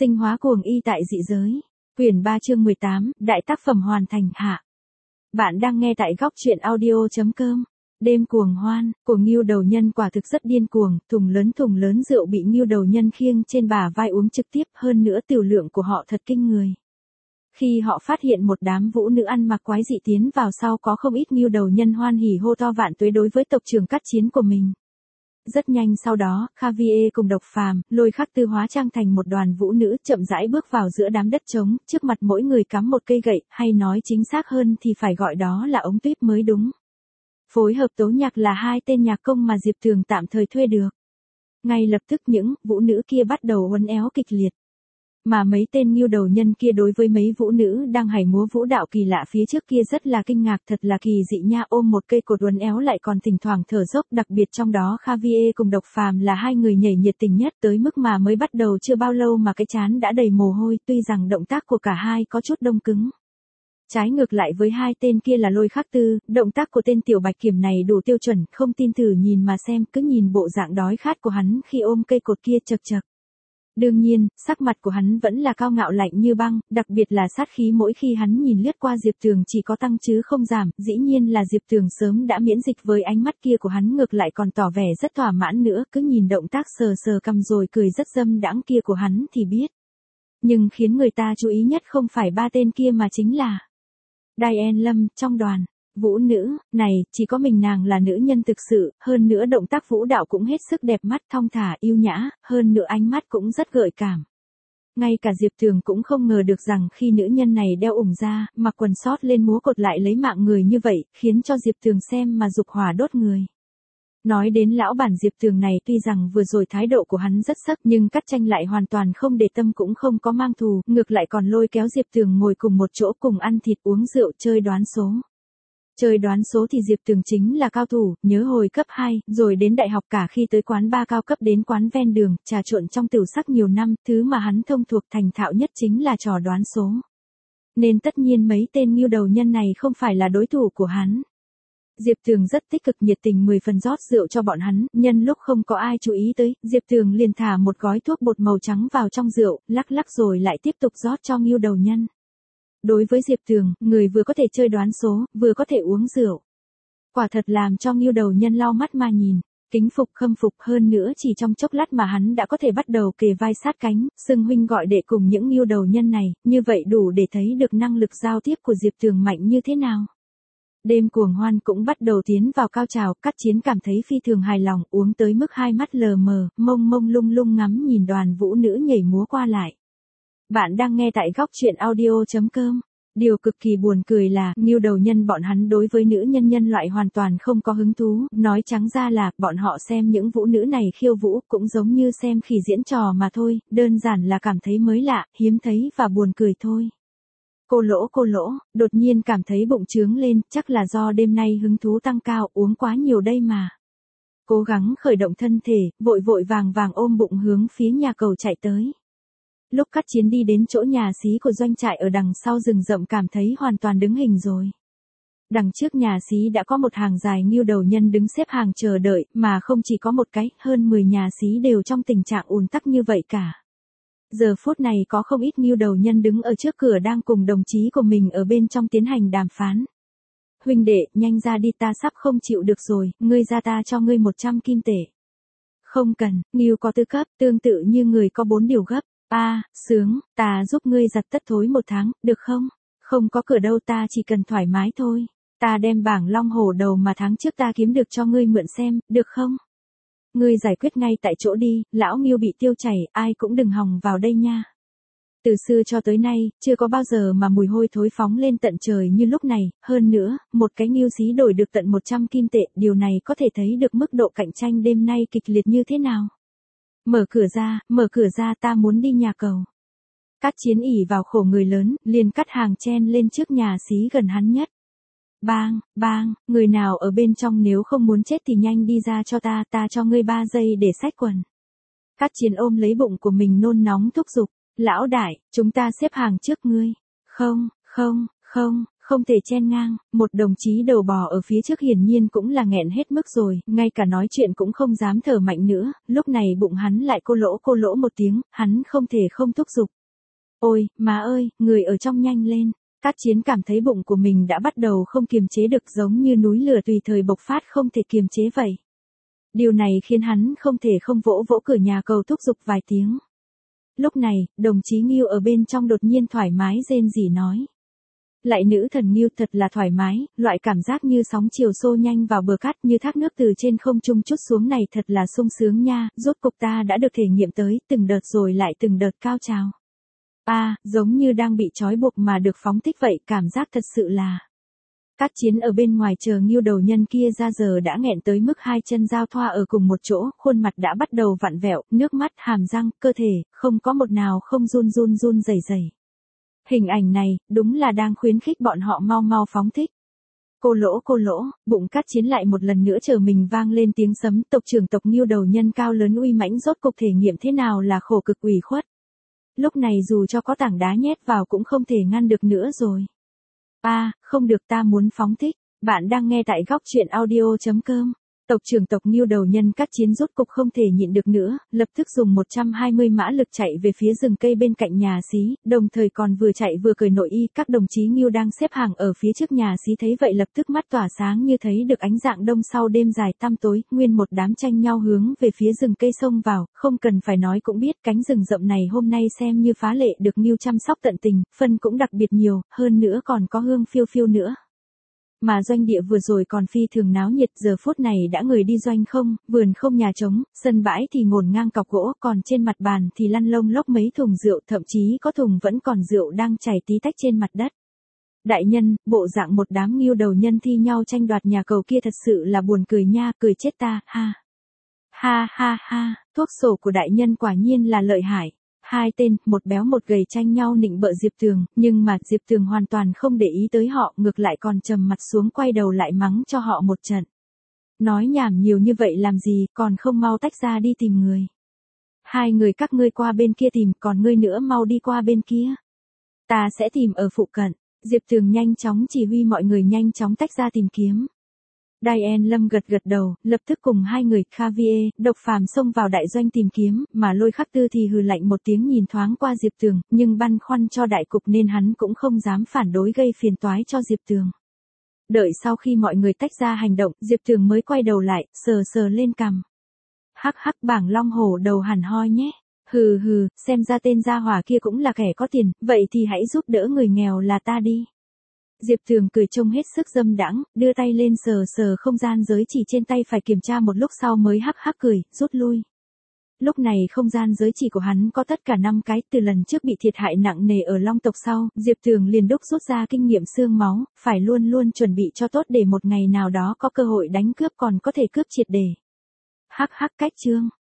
Sinh hóa cuồng y tại dị giới. Quyển 3 chương 18, đại tác phẩm hoàn thành hạ. Bạn đang nghe tại góc truyện audio.com. Đêm cuồng hoan, của Ngưu Đầu Nhân quả thực rất điên cuồng, thùng lớn rượu bị Ngưu Đầu Nhân khiêng trên bả vai uống trực tiếp, hơn nữa tiểu lượng của họ thật kinh người. Khi họ phát hiện một đám vũ nữ ăn mặc quái dị tiến vào sau, có không ít Ngưu Đầu Nhân hoan hỉ hô to vạn tuế đối với tộc trưởng Cát Chiến của mình. Rất nhanh sau đó, Xavier cùng Độc Phàm, Lôi Khắc Tư hóa trang thành một đoàn vũ nữ, chậm rãi bước vào giữa đám đất trống, trước mặt mỗi người cắm một cây gậy, hay nói chính xác hơn thì phải gọi đó là ống tuyếp mới đúng. Phối hợp tấu nhạc là hai tên nhạc công mà Diệp Tường tạm thời thuê được. Ngay lập tức những vũ nữ kia bắt đầu uốn éo kịch liệt. Mà mấy tên Ngưu Đầu Nhân kia đối với mấy vũ nữ đang hảy múa vũ đạo kỳ lạ phía trước kia rất là kinh ngạc, thật là kỳ dị nha, ôm một cây cột uốn éo lại còn thỉnh thoảng thở dốc, đặc biệt trong đó Xavier cùng Độc Phàm là hai người nhảy nhiệt tình nhất, tới mức mà mới bắt đầu chưa bao lâu mà cái trán đã đầy mồ hôi, tuy rằng động tác của cả hai có chút đông cứng. Trái ngược lại với hai tên kia là Lôi Khắc Tư, động tác của tên Tiểu Bạch Kiểm này đủ tiêu chuẩn, không tin thử nhìn mà xem, cứ nhìn bộ dạng đói khát của hắn khi ôm cây cột kia chật chật. Đương nhiên, sắc mặt của hắn vẫn là cao ngạo lạnh như băng, đặc biệt là sát khí mỗi khi hắn nhìn lướt qua Diệp Tường chỉ có tăng chứ không giảm, dĩ nhiên là Diệp Tường sớm đã miễn dịch với ánh mắt kia của hắn, ngược lại còn tỏ vẻ rất thỏa mãn nữa, cứ nhìn động tác sờ sờ cằm rồi cười rất dâm đãng kia của hắn thì biết. Nhưng khiến người ta chú ý nhất không phải ba tên kia mà chính là Diane Lâm trong đoàn. Vũ nữ, này, chỉ có mình nàng là nữ nhân thực sự, hơn nữa động tác vũ đạo cũng hết sức đẹp mắt, thong thả, yêu nhã, hơn nữa ánh mắt cũng rất gợi cảm. Ngay cả Diệp Tường cũng không ngờ được rằng khi nữ nhân này đeo ủng ra, mặc quần sót lên múa cột lại lấy mạng người như vậy, khiến cho Diệp Tường xem mà dục hỏa đốt người. Nói đến lão bản Diệp Tường này, tuy rằng vừa rồi thái độ của hắn rất sắc nhưng Cát Tranh lại hoàn toàn không để tâm, cũng không có mang thù, ngược lại còn lôi kéo Diệp Tường ngồi cùng một chỗ cùng ăn thịt uống rượu chơi đoán số. Chơi đoán số thì Diệp Tường chính là cao thủ, nhớ hồi cấp 2, rồi đến đại học, cả khi tới quán bar cao cấp đến quán ven đường, trà trộn trong tửu sắc nhiều năm, thứ mà hắn thông thuộc thành thạo nhất chính là trò đoán số. Nên tất nhiên mấy tên Ngưu Đầu Nhân này không phải là đối thủ của hắn. Diệp Tường rất tích cực nhiệt tình 10 phần rót rượu cho bọn hắn, nhân lúc không có ai chú ý tới, Diệp Tường liền thả một gói thuốc bột màu trắng vào trong rượu, lắc lắc rồi lại tiếp tục rót cho Ngưu Đầu Nhân. Đối với Diệp Tường, người vừa có thể chơi đoán số, vừa có thể uống rượu. Quả thật làm cho Ngưu Đầu Nhân lau mắt mà nhìn, kính phục khâm phục, hơn nữa chỉ trong chốc lát mà hắn đã có thể bắt đầu kề vai sát cánh, xưng huynh gọi đệ cùng những Ngưu Đầu Nhân này, như vậy đủ để thấy được năng lực giao tiếp của Diệp Tường mạnh như thế nào. Đêm cuồng hoan cũng bắt đầu tiến vào cao trào, Cát Chiến cảm thấy phi thường hài lòng, uống tới mức hai mắt lờ mờ, mông mông lung lung ngắm nhìn đoàn vũ nữ nhảy múa qua lại. Bạn đang nghe tại góc truyện audio.com. Điều cực kỳ buồn cười là, Ngưu Đầu Nhân bọn hắn đối với nữ nhân loại hoàn toàn không có hứng thú, nói trắng ra là, bọn họ xem những vũ nữ này khiêu vũ, cũng giống như xem khỉ diễn trò mà thôi, đơn giản là cảm thấy mới lạ, hiếm thấy và buồn cười thôi. Cô lỗ, đột nhiên cảm thấy bụng trướng lên, chắc là do đêm nay hứng thú tăng cao, uống quá nhiều đây mà. Cố gắng khởi động thân thể, vội vàng ôm bụng hướng phía nhà cầu chạy tới. Lúc Cát Chiến đi đến chỗ nhà xí của doanh trại ở đằng sau rừng rậm, cảm thấy hoàn toàn đứng hình rồi. Đằng trước nhà xí đã có một hàng dài Ngưu Đầu Nhân đứng xếp hàng chờ đợi, mà không chỉ có một cái, hơn 10 nhà xí đều trong tình trạng ùn tắc như vậy cả. Giờ phút này có không ít Ngưu Đầu Nhân đứng ở trước cửa đang cùng đồng chí của mình ở bên trong tiến hành đàm phán. Huynh đệ, nhanh ra đi, ta sắp không chịu được rồi, ngươi ra ta cho ngươi 100 kim tệ. Không cần, Ngưu có tư cấp, tương tự như người có 4 điều gấp. Sướng, ta giúp ngươi giặt tất thối 1 tháng, được không? Không có cửa đâu, ta chỉ cần thoải mái thôi. Ta đem bảng long hổ đầu mà tháng trước ta kiếm được cho ngươi mượn xem, được không? Ngươi giải quyết ngay tại chỗ đi, lão Ngưu bị tiêu chảy, ai cũng đừng hòng vào đây nha. Từ xưa cho tới nay, chưa có bao giờ mà mùi hôi thối phóng lên tận trời như lúc này, hơn nữa, một cái Ngưu xí đổi được tận 100 kim tệ, điều này có thể thấy được mức độ cạnh tranh đêm nay kịch liệt như thế nào. Mở cửa ra, ta muốn đi nhà cầu. Cát Chiến ỉ vào khổ người lớn, liền cắt hàng chen lên trước nhà xí gần hắn nhất. Bang, người nào ở bên trong nếu không muốn chết thì nhanh đi ra cho ta cho ngươi 3 giây để xách quần. Cát Chiến ôm lấy bụng của mình nôn nóng thúc giục, lão đại, chúng ta xếp hàng trước ngươi. Không thể chen ngang, một đồng chí đầu bò ở phía trước hiển nhiên cũng là nghẹn hết mức rồi, ngay cả nói chuyện cũng không dám thở mạnh nữa, lúc này bụng hắn lại cô lỗ một tiếng, hắn không thể không thúc giục. Ôi, má ơi, người ở trong nhanh lên. Cát Chiến cảm thấy bụng của mình đã bắt đầu không kiềm chế được, giống như núi lửa tùy thời bộc phát không thể kiềm chế vậy. Điều này khiến hắn không thể không vỗ vỗ cửa nhà cầu thúc giục vài tiếng. Lúc này, đồng chí Ngưu ở bên trong đột nhiên thoải mái rên rỉ nói. Lại nữ thần Ngưu thật là thoải mái, loại cảm giác như sóng chiều xô nhanh vào bờ cát như thác nước từ trên không trung chút xuống này thật là sung sướng nha, rốt cục ta đã được thể nghiệm tới, từng đợt rồi lại từng đợt cao trào. Giống như đang bị trói buộc mà được phóng thích vậy, cảm giác thật sự là. Cát Chiến ở bên ngoài chờ Ngưu đầu nhân kia ra giờ đã nghẹn tới mức hai chân giao thoa ở cùng một chỗ, khuôn mặt đã bắt đầu vặn vẹo, nước mắt, hàm răng, cơ thể, không có một nào không run rẩy rẩy. Hình ảnh này, đúng là đang khuyến khích bọn họ mau mau phóng thích. Cô lỗ, bụng Cát Chiến lại một lần nữa chờ mình vang lên tiếng sấm, tộc trưởng tộc Ngưu đầu nhân cao lớn uy mãnh rốt cục thể nghiệm thế nào là khổ cực ủy khuất. Lúc này dù cho có tảng đá nhét vào cũng không thể ngăn được nữa rồi. Không được, ta muốn phóng thích. Bạn đang nghe tại góc truyện audio.com. Tộc trưởng tộc Ngưu đầu nhân Cát Chiến rốt cục không thể nhịn được nữa, lập tức dùng 120 mã lực chạy về phía rừng cây bên cạnh nhà xí, đồng thời còn vừa chạy vừa cởi nội y. Các đồng chí Ngưu đang xếp hàng ở phía trước nhà xí thấy vậy lập tức mắt tỏa sáng như thấy được ánh dạng đông sau đêm dài tăm tối, nguyên một đám tranh nhau hướng về phía rừng cây xông vào, không cần phải nói cũng biết cánh rừng rậm này hôm nay xem như phá lệ được Ngưu chăm sóc tận tình, phân cũng đặc biệt nhiều, hơn nữa còn có hương phiêu phiêu nữa. Mà doanh địa vừa rồi còn phi thường náo nhiệt, giờ phút này đã người đi doanh không, vườn không nhà trống, sân bãi thì ngổn ngang cọc gỗ, còn trên mặt bàn thì lăn lông lốc mấy thùng rượu, thậm chí có thùng vẫn còn rượu đang chảy tí tách trên mặt đất. Đại nhân, bộ dạng một đám Ngưu đầu nhân thi nhau tranh đoạt nhà cầu kia thật sự là buồn cười nha, cười chết ta, ha. Ha, thuốc sổ của đại nhân quả nhiên là lợi hại. Hai tên, một béo một gầy tranh nhau nịnh bợ Diệp Tường, nhưng mà Diệp Tường hoàn toàn không để ý tới họ, ngược lại còn trầm mặt xuống quay đầu lại mắng cho họ một trận. Nói nhảm nhiều như vậy làm gì, còn không mau tách ra đi tìm người. Hai người các ngươi qua bên kia tìm, còn ngươi nữa mau đi qua bên kia. Ta sẽ tìm ở phụ cận. Diệp Tường nhanh chóng chỉ huy mọi người nhanh chóng tách ra tìm kiếm. Diane Lâm gật đầu, lập tức cùng hai người Xavier, Độc Phàm xông vào đại doanh tìm kiếm, mà Lôi Khắc Tư thì hừ lạnh một tiếng nhìn thoáng qua Diệp Tường, nhưng băn khoăn cho đại cục nên hắn cũng không dám phản đối gây phiền toái cho Diệp Tường. Đợi sau khi mọi người tách ra hành động, Diệp Tường mới quay đầu lại, sờ lên cằm. Hắc bảng long hổ đầu hẳn hoi nhé. Hừ, xem ra tên gia hỏa kia cũng là kẻ có tiền, vậy thì hãy giúp đỡ người nghèo là ta đi. Diệp Tường cười trông hết sức dâm đãng, đưa tay lên sờ không gian giới chỉ trên tay phải kiểm tra một lúc sau mới hắc cười, rút lui. Lúc này không gian giới chỉ của hắn có tất cả 5 cái, từ lần trước bị thiệt hại nặng nề ở Long tộc sau, Diệp Tường liền đúc rút ra kinh nghiệm xương máu, phải luôn chuẩn bị cho tốt để một ngày nào đó có cơ hội đánh cướp còn có thể cướp triệt để. Cách chương.